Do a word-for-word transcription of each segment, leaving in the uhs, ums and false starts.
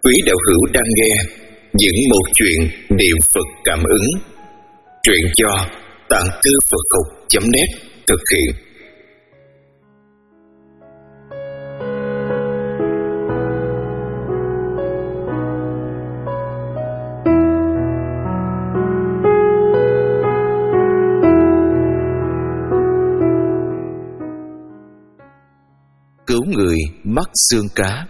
quý đạo hữu đang nghe những một chuyện niệm Phật cảm ứng. Truyện do Tạng Thư Phật Học chấm net thực hiện. Cứu người mắc xương cá.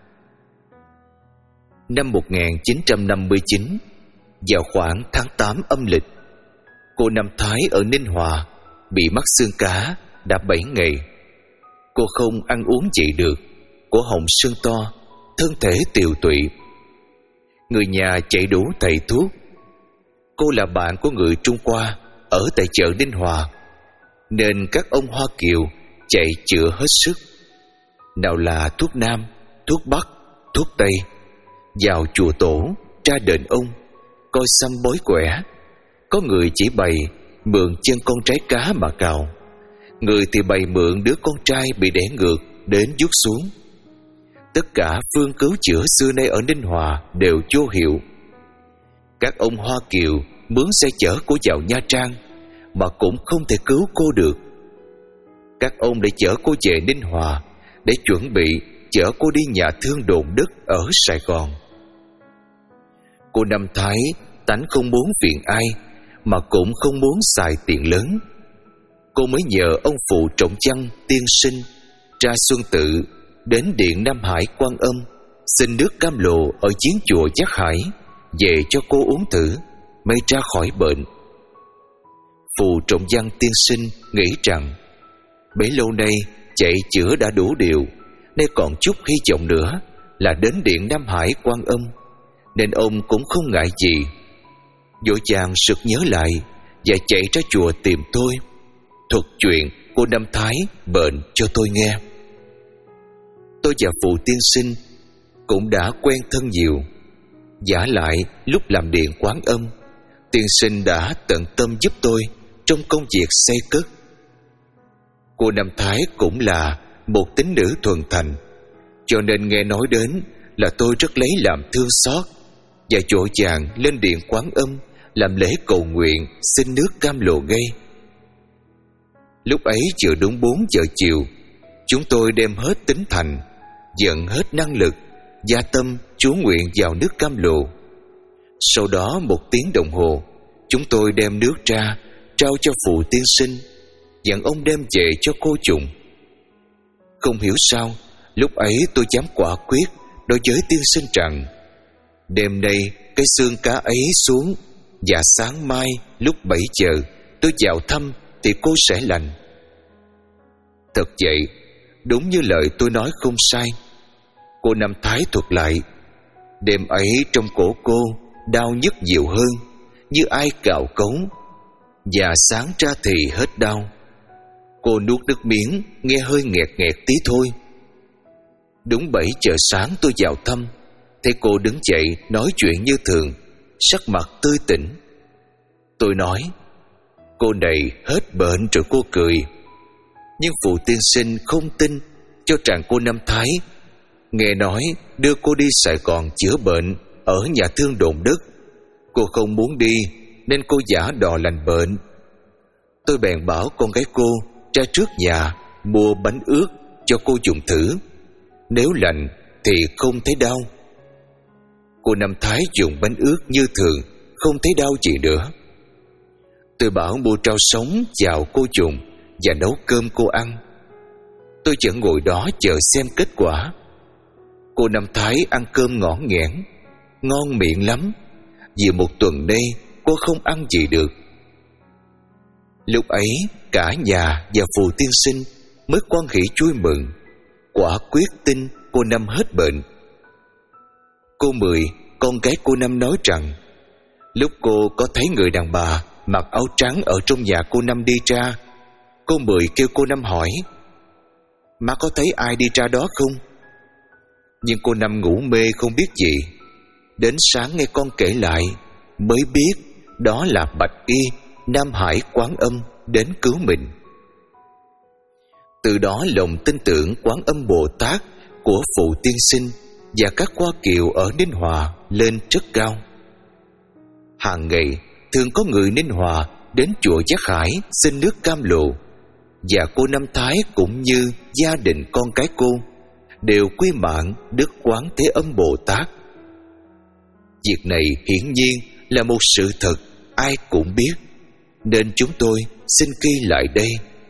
Năm một nghìn chín trăm năm mươi chín, vào khoảng tháng tám âm lịch, cô Năm Thái ở Ninh Hòa bị mắc xương cá đã bảy ngày. Cô không ăn uống gì được, cổ họng sưng to, thân thể tiều tụy. Người nhà chạy đủ thầy thuốc. Cô là bạn của người Trung Hoa ở tại chợ Ninh Hòa, nên các ông Hoa Kiều chạy chữa hết sức. Nào là thuốc Nam, thuốc Bắc, thuốc Tây. Vào chùa tổ, tra đền ông, coi xăm bói quẻ. Có người chỉ bày mượn chân con trái cá mà cào, người thì bày mượn đứa con trai bị đẻ ngược đến vuốt xuống. Tất cả phương cứu chữa xưa nay ở Ninh Hòa đều vô hiệu. Các ông Hoa Kiều mướn xe chở cô vào Nha Trang mà cũng không thể cứu cô được. Các ông đã chở cô về Ninh Hòa để chuẩn bị chở cô đi nhà thương đồn đất ở Sài Gòn. Cô Năm Thái tánh không muốn phiền ai, mà cũng không muốn xài tiền lớn. Cô mới nhờ ông phụ Trọng Văn tiên sinh tra Xuân Tự đến điện Nam Hải Quan Âm xin nước cam lộ ở giếng chùa Giác Hải về cho cô uống thử, may ra khỏi bệnh. Phụ Trọng Văn tiên sinh nghĩ rằng bấy lâu nay chạy chữa đã đủ điều, nay còn chút hy vọng nữa là đến điện Nam Hải Quan Âm, nên ông cũng không ngại gì. Vội vàng sực nhớ lại và chạy ra chùa tìm tôi, thuật chuyện cô Năm Thái bệnh cho tôi nghe. Tôi và phụ tiên sinh cũng đã quen thân nhiều. Vả lại lúc làm điện Quán Âm, tiên sinh đã tận tâm giúp tôi trong công việc xây cất. Cô Năm Thái cũng là một tín nữ thuần thành, cho nên nghe nói đến là tôi rất lấy làm thương xót, và vội vàng lên điện Quán Âm làm lễ cầu nguyện xin nước cam lộ ngay. Lúc ấy vừa đúng bốn giờ chiều, chúng tôi đem hết tính thành, dần hết năng lực, gia tâm chú nguyện vào nước cam lộ. Sau đó một tiếng đồng hồ, chúng tôi đem nước ra trao cho phụ tiên sinh, dặn ông đem về cho cô Trùng. Không hiểu sao lúc ấy tôi dám quả quyết đối với tiên sinh rằng đêm nay cái xương cá ấy xuống, và sáng mai lúc bảy giờ tôi vào thăm thì cô sẽ lành. Thật vậy, đúng như lời tôi nói không sai. Cô Năm Thái thuật lại, đêm ấy trong cổ cô đau nhức nhiều hơn, như ai cạo cống, và sáng ra thì hết đau. Cô nuốt nước miếng, nghe hơi nghẹt nghẹt tí thôi. Đúng bảy giờ sáng tôi vào thăm, thấy cô đứng dậy nói chuyện như thường, sắc mặt tươi tỉnh. Tôi nói, cô này hết bệnh rồi. Cô cười. Nhưng phụ tiên sinh không tin, cho rằng cô Năm Thái nghe nói đưa cô đi Sài Gòn chữa bệnh ở nhà thương đồn đất. Cô không muốn đi, nên cô giả đò lành bệnh. Tôi bèn bảo con gái cô ra trước nhà mua bánh ướt cho cô dùng thử, nếu lành thì không thấy đau. Cô Năm Thái dùng bánh ướt như thường, không thấy đau gì nữa. Tôi bảo mua rau sống vào cô dùng và nấu cơm cô ăn. Tôi vẫn ngồi đó chờ xem kết quả. Cô Năm Thái ăn cơm ngõn nghẽn, ngon miệng lắm, vì một tuần nay cô không ăn gì được. Lúc ấy cả nhà và phù tiên sinh mới quan hỷ vui mừng, quả quyết tin cô Năm hết bệnh. Cô Mười, con gái cô Năm nói rằng lúc cô có thấy người đàn bà mặc áo trắng ở trong nhà cô Năm đi ra, cô Mười kêu cô Năm hỏi, má có thấy ai đi ra đó không? Nhưng cô Năm ngủ mê không biết gì. Đến sáng nghe con kể lại mới biết đó là Bạch Y Nam Hải Quán Âm đến cứu mình. Từ đó lòng tin tưởng Quán Âm Bồ Tát của phụ tiên sinh và các Hoa Kiều ở Ninh Hòa lên rất cao. Hàng ngày thường có người Ninh Hòa đến chùa Giác Hải xin nước cam lộ, và cô Năm Thái cũng như gia đình con cái cô đều quy mạng Đức Quán Thế Âm Bồ Tát. Việc này hiển nhiên là một sự thật ai cũng biết, nên chúng tôi xin ghi lại đây.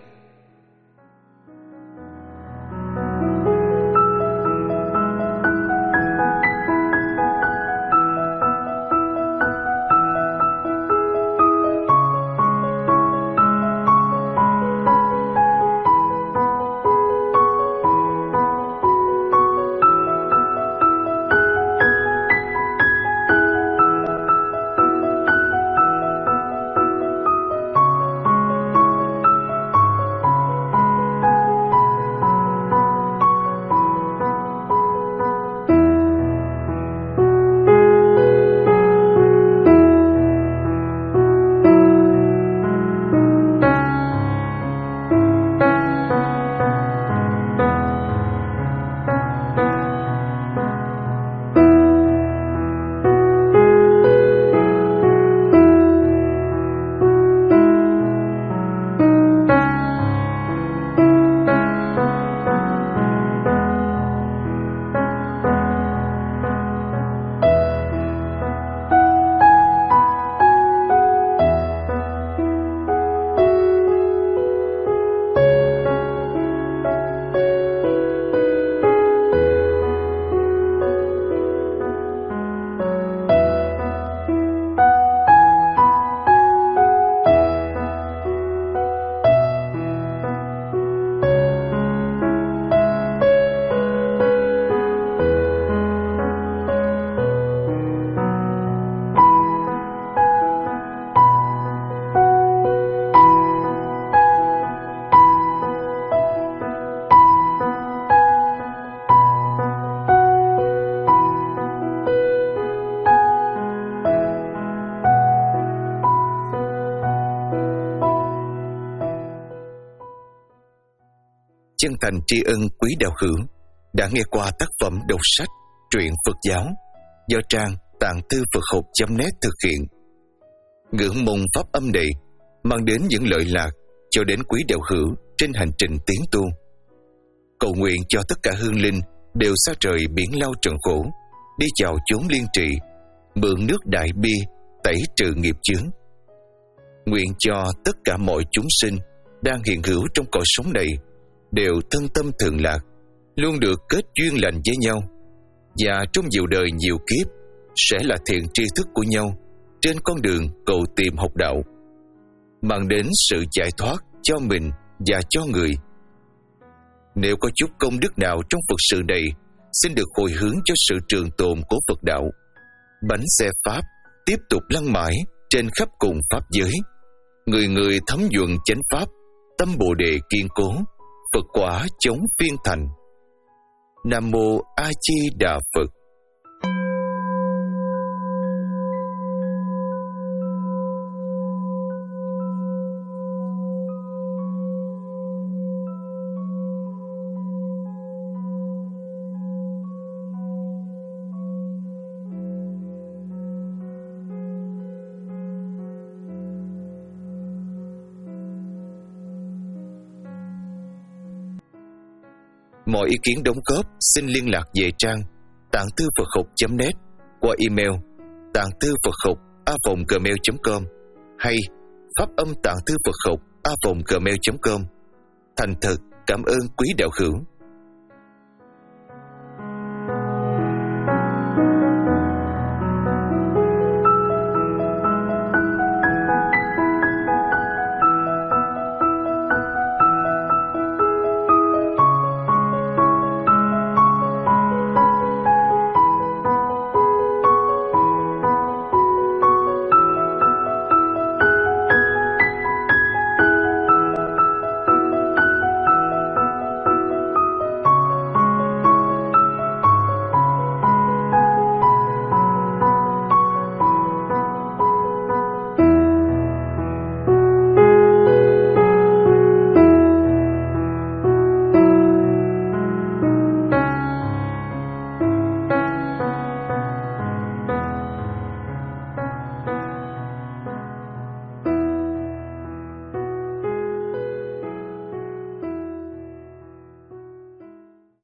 Chân thành tri ân quý đạo hữu đã nghe qua tác phẩm đọc sách truyện Phật giáo do trang tạng thư Phật học chấm net thực hiện. Ngưỡng mong pháp âm này mang đến những lợi lạc cho đến quý đạo hữu trên hành trình tiến tu. Cầu nguyện cho tất cả hương linh đều xa trời biển lao trần khổ, đi vào chốn liên trị, mượn nước đại bi tẩy trừ nghiệp chướng. Nguyện cho tất cả mọi chúng sinh đang hiện hữu trong cõi sống này đều thân tâm thường lạc, luôn được kết duyên lành với nhau, và trong nhiều đời nhiều kiếp sẽ là thiện tri thức của nhau trên con đường cầu tìm học đạo, mang đến sự giải thoát cho mình và cho người. Nếu có chút công đức nào trong Phật sự này, xin được hồi hướng cho sự trường tồn của Phật đạo. Bánh xe Pháp tiếp tục lăn mãi trên khắp cùng Pháp giới. Người người thấm nhuận chánh Pháp, tâm Bồ Đề kiên cố, Phật quả chống phiên thành. Nam Mô A Di Đà Phật. Mọi ý kiến đóng góp xin liên lạc về trang tạng thư Phật học chấm net qua email tạng thư Phật học a vòng gmail chấm com hay pháp âm tạng thư Phật học a vòng gmail chấm com. Thành thật cảm ơn quý đạo hữu.